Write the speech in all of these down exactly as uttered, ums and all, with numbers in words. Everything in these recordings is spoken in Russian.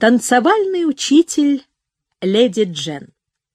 Танцевальный учитель леди Джен.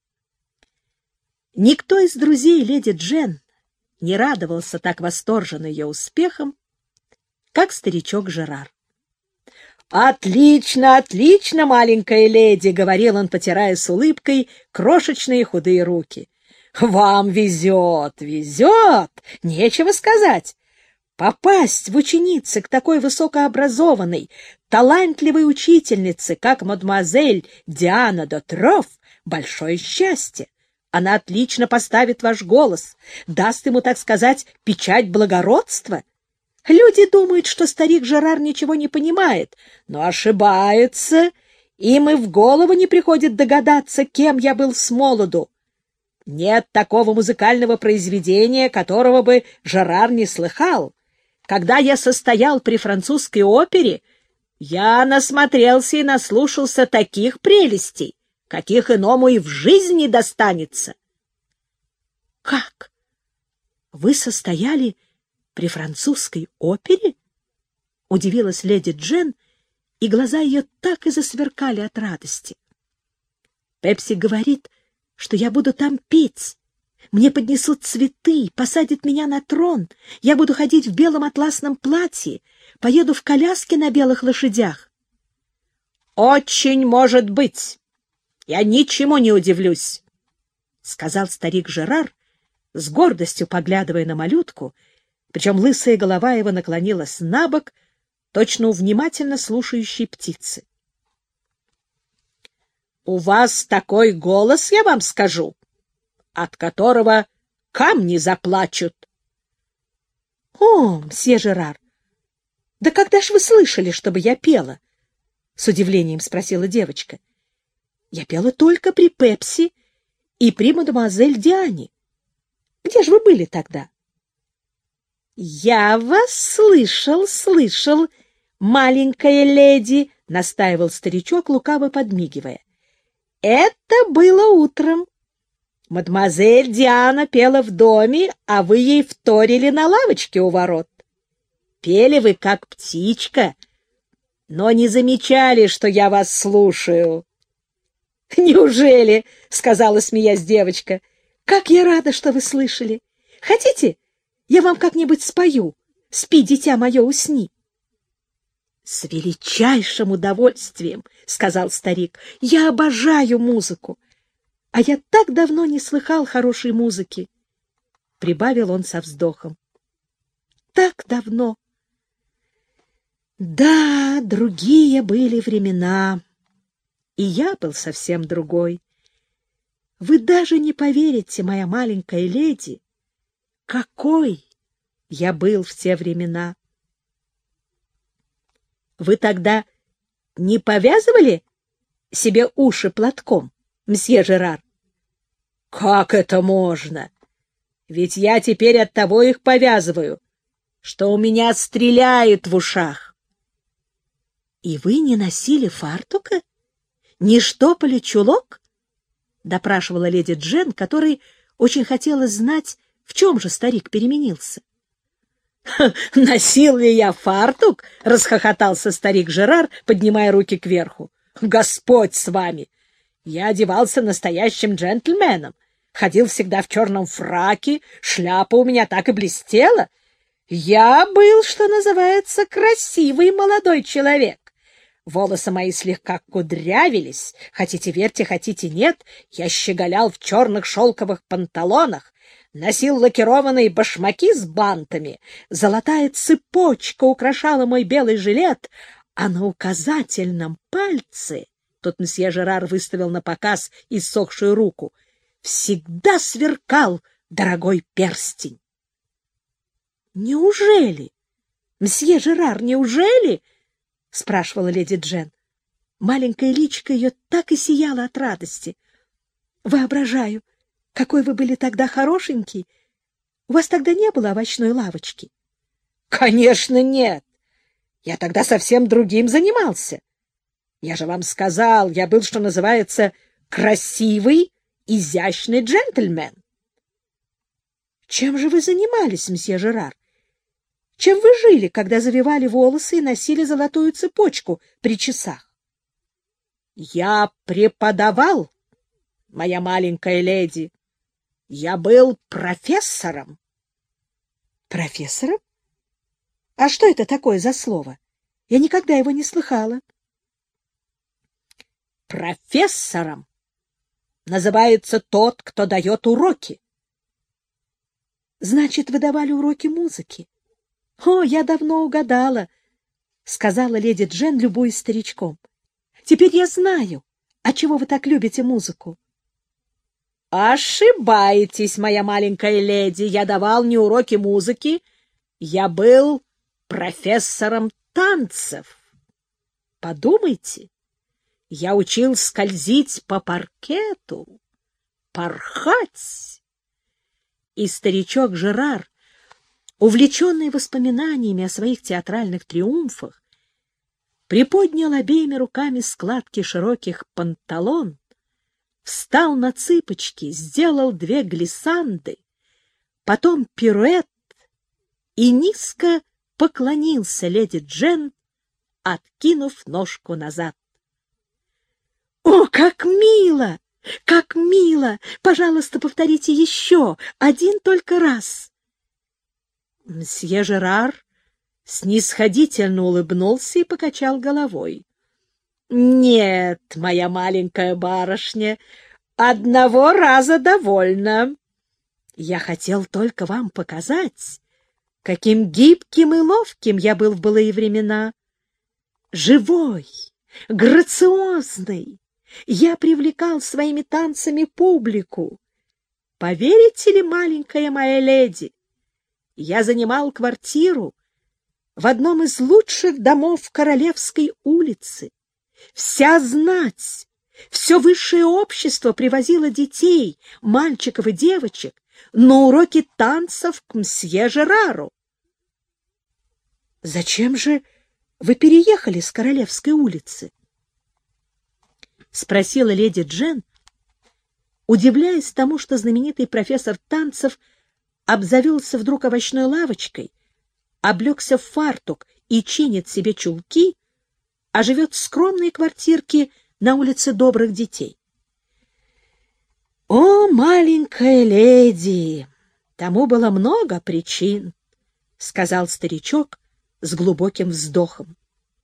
Никто из друзей леди Джен не радовался так восторженно ее успехом, как старичок Жерар. «Отлично, отлично, маленькая леди!» — говорил он, потирая с улыбкой крошечные худые руки. «Вам везет, везет! Нечего сказать! Попасть в ученицы к такой высокообразованной, талантливой учительнице, как мадемуазель Диана де Трофф, большое счастье. Она отлично поставит ваш голос, даст ему, так сказать, печать благородства. Люди думают, что старик Жерар ничего не понимает, но ошибается, им и в голову не приходит догадаться, кем я был смолоду. Нет такого музыкального произведения, которого бы Жерар не слыхал. Когда я состоял при французской опере, я насмотрелся и наслушался таких прелестей, каких иному и в жизни не достанется. — Как? Вы состояли при французской опере? — удивилась леди Джен, и глаза ее так и засверкали от радости. — Пепси говорит, что я буду там петь. Мне поднесут цветы, посадят меня на трон, я буду ходить в белом атласном платье, поеду в коляске на белых лошадях. — Очень может быть. Я ничему не удивлюсь, — сказал старик Жерар, с гордостью поглядывая на малютку, причем лысая голова его наклонилась на бок, точно у внимательно слушающей птицы. — У вас такой голос, я вам скажу, от которого камни заплачут. — О, мсье Жерар, да когда ж вы слышали, чтобы я пела? — с удивлением спросила девочка. — Я пела только при Пепси и при мадемуазель Диане. Где же вы были тогда? — Я вас слышал, слышал, маленькая леди, — настаивал старичок, лукаво подмигивая. — Это было утром. Мадемуазель Диана пела в доме, а вы ей вторили на лавочке у ворот. Пели вы, как птичка, но не замечали, что я вас слушаю. — Неужели? — сказала, смеясь девочка. — Как я рада, что вы слышали. Хотите, я вам как-нибудь спою? Спи, дитя мое, усни. — С величайшим удовольствием, — сказал старик. — Я обожаю музыку. А я так давно не слыхал хорошей музыки, — прибавил он со вздохом. — Так давно. Да, другие были времена, и я был совсем другой. Вы даже не поверите, моя маленькая леди, какой я был в те времена. Вы тогда не повязывали себе уши платком, мсье Жерар? — Как это можно? Ведь я теперь оттого их повязываю, что у меня стреляет в ушах. — И вы не носили фартука? Не штопали чулок? — допрашивала леди Джен, которой очень хотелось знать, в чем же старик переменился. — Носил ли я фартук? — расхохотался старик Жерар, поднимая руки кверху. — Господь с вами! Я одевался настоящим джентльменом, ходил всегда в черном фраке, шляпа у меня так и блестела. Я был, что называется, красивый молодой человек. Волосы мои слегка кудрявились, хотите верьте, хотите нет, я щеголял в черных шелковых панталонах, носил лакированные башмаки с бантами, золотая цепочка украшала мой белый жилет, а на указательном пальце, тут мсье Жерар выставил на показ иссохшую руку, всегда сверкал дорогой перстень. — Неужели? Мсье Жерар, неужели? — спрашивала леди Джен. Маленькая личико ее так и сияла от радости. — Воображаю, какой вы были тогда хорошенький. У вас тогда не было овощной лавочки? — Конечно, нет. Я тогда совсем другим занимался. Я же вам сказал, я был, что называется, красивый, изящный джентльмен. — Чем же вы занимались, мсье Жерар? Чем вы жили, когда завивали волосы и носили золотую цепочку при часах? Я преподавал, моя маленькая леди. Я был профессором. Профессором? А что это такое за слово? Я никогда его не слыхала. Профессором называется тот, кто дает уроки. Значит, вы давали уроки музыки? О, я давно угадала, — сказала леди Джен, любуясь старичком. Теперь я знаю, отчего вы так любите музыку. Ошибаетесь, моя маленькая леди. Я давал не уроки музыки. Я был профессором танцев. Подумайте, я учил скользить по паркету, порхать. И старичок Жерар, увлеченный воспоминаниями о своих театральных триумфах, приподнял обеими руками складки широких панталон, встал на цыпочки, сделал две глиссанды, потом пируэт и низко поклонился леди Джен, откинув ножку назад. «О, как мило! Как мило! Пожалуйста, повторите еще один только раз!» Мсье Жерар снисходительно улыбнулся и покачал головой. — Нет, моя маленькая барышня, одного раза довольно. Я хотел только вам показать, каким гибким и ловким я был в былые времена. Живой, грациозный, я привлекал своими танцами публику. Поверите ли, маленькая моя леди, я занимал квартиру в одном из лучших домов Королевской улицы. Вся знать, все высшее общество привозило детей, мальчиков и девочек на уроки танцев к мсье Жерару. — Зачем же вы переехали с Королевской улицы? — спросила леди Джен, удивляясь тому, что знаменитый профессор танцев обзавелся вдруг овощной лавочкой, облегся в фартук и чинит себе чулки, а живет в скромной квартирке на улице Добрых детей. — О, маленькая леди! Тому было много причин, — сказал старичок с глубоким вздохом.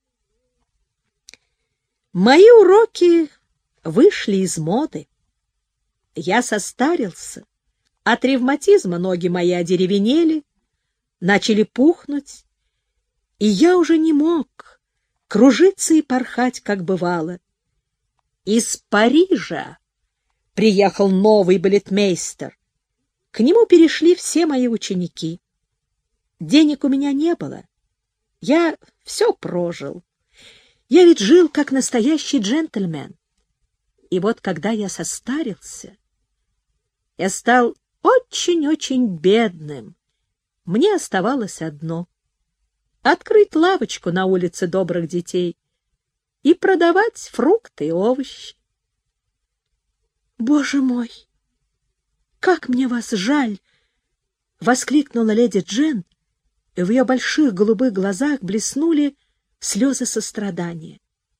Мои уроки вышли из моды. Я состарился, от ревматизма ноги мои одеревенели, начали пухнуть, и я уже не мог кружиться и порхать, как бывало. Из Парижа приехал новый балетмейстер. К нему перешли все мои ученики. Денег у меня не было. Я все прожил. Я ведь жил как настоящий джентльмен. И вот когда я состарился, я стал очень-очень бедным. Мне оставалось одно — открыть лавочку на улице Добрых детей и продавать фрукты и овощи. «Боже мой, как мне вас жаль!» — воскликнула леди Джен, и в ее больших голубых глазах блеснули слезы сострадания.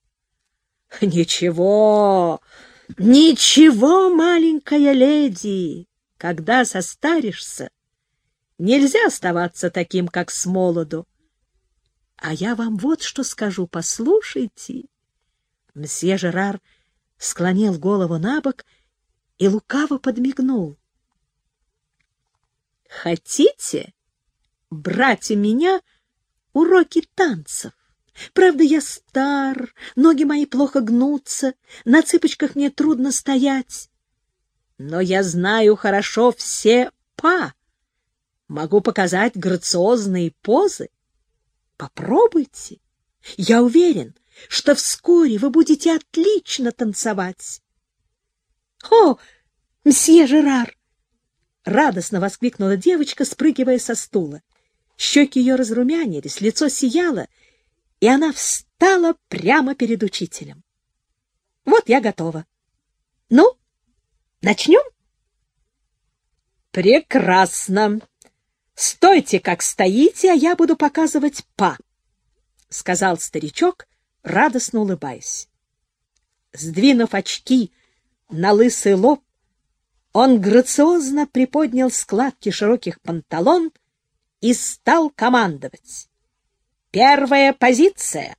«Ничего, ничего, маленькая леди, когда состаришься, нельзя оставаться таким, как с молоду. А я вам вот что скажу, послушайте». Мсье Жерар склонил голову набок и лукаво подмигнул. «Хотите брать у меня уроки танцев? Правда, я стар, ноги мои плохо гнутся, на цыпочках мне трудно стоять. Но я знаю хорошо все па. Могу показать грациозные позы. Попробуйте. Я уверен, что вскоре вы будете отлично танцевать». «О, мсье Жерар!» — радостно воскликнула девочка, спрыгивая со стула. Щеки ее разрумянились, лицо сияло, и она встала прямо перед учителем. «Вот я готова. Ну, начнем?» «Прекрасно. Стойте, как стоите, а я буду показывать па», — сказал старичок, радостно улыбаясь. Сдвинув очки на лысый лоб, он грациозно приподнял складки широких панталон и стал командовать. Первая позиция.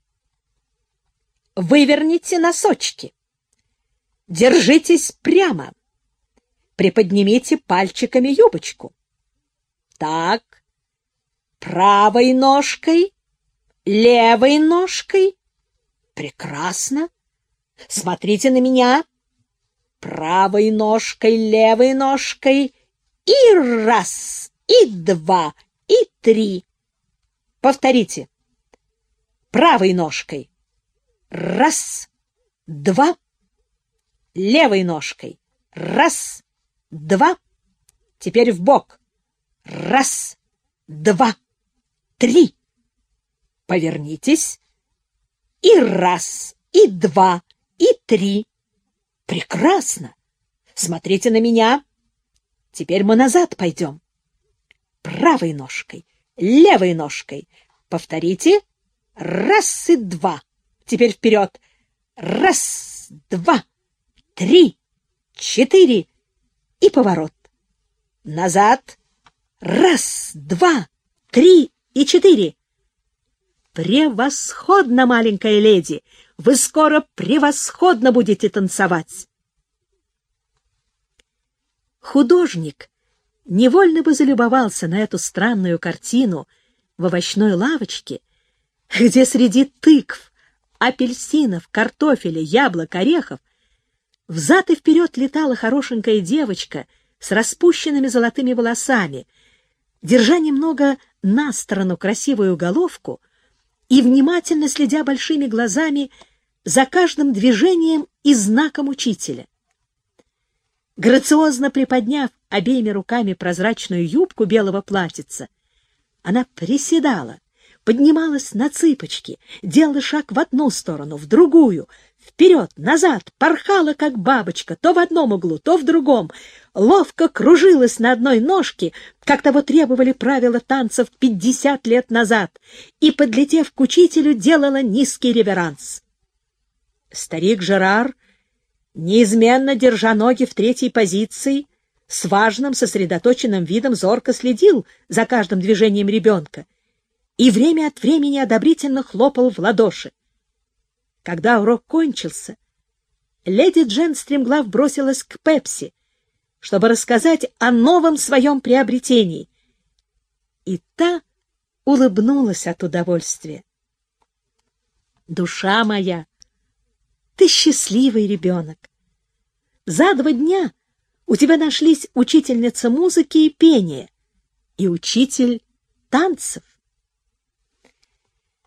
Выверните носочки. Держитесь прямо. Приподнимите пальчиками юбочку. Так. Правой ножкой, левой ножкой. Прекрасно. Смотрите на меня. Правой ножкой, левой ножкой. И раз, и два, и три. Повторите. Правой ножкой. Раз, два. Левой ножкой. Раз, два. Теперь в бок. Раз, два, три. Повернитесь. И раз, и два, и три. Прекрасно. Смотрите на меня. Теперь мы назад пойдем. Правой ножкой, левой ножкой. Повторите. Раз и два. Теперь вперед. Раз, два, три, четыре. И поворот. Назад. Раз, два, три и четыре. Превосходно, маленькая леди! Вы скоро превосходно будете танцевать. Художник невольно бы залюбовался на эту странную картину в овощной лавочке, где среди тыкв, апельсинов, картофеля, яблок, орехов взад и вперед летала хорошенькая девочка с распущенными золотыми волосами, держа немного на сторону красивую головку и внимательно следя большими глазами за каждым движением и знаком учителя. Грациозно приподняв обеими руками прозрачную юбку белого платьица, она приседала, поднималась на цыпочки, делала шаг в одну сторону, в другую, вперед, назад, порхала, как бабочка, то в одном углу, то в другом, ловко кружилась на одной ножке, как того требовали правила танцев пятьдесят лет назад, и, подлетев к учителю, делала низкий реверанс. Старик Жерар, неизменно держа ноги в третьей позиции, с важным сосредоточенным видом зорко следил за каждым движением ребенка и время от времени одобрительно хлопал в ладоши. Когда урок кончился, леди Джен стремглав бросилась к Пепси, чтобы рассказать о новом своем приобретении, и та улыбнулась от удовольствия. «Душа моя, ты счастливый ребенок. За два дня у тебя нашлись учительница музыки и пения и учитель танцев.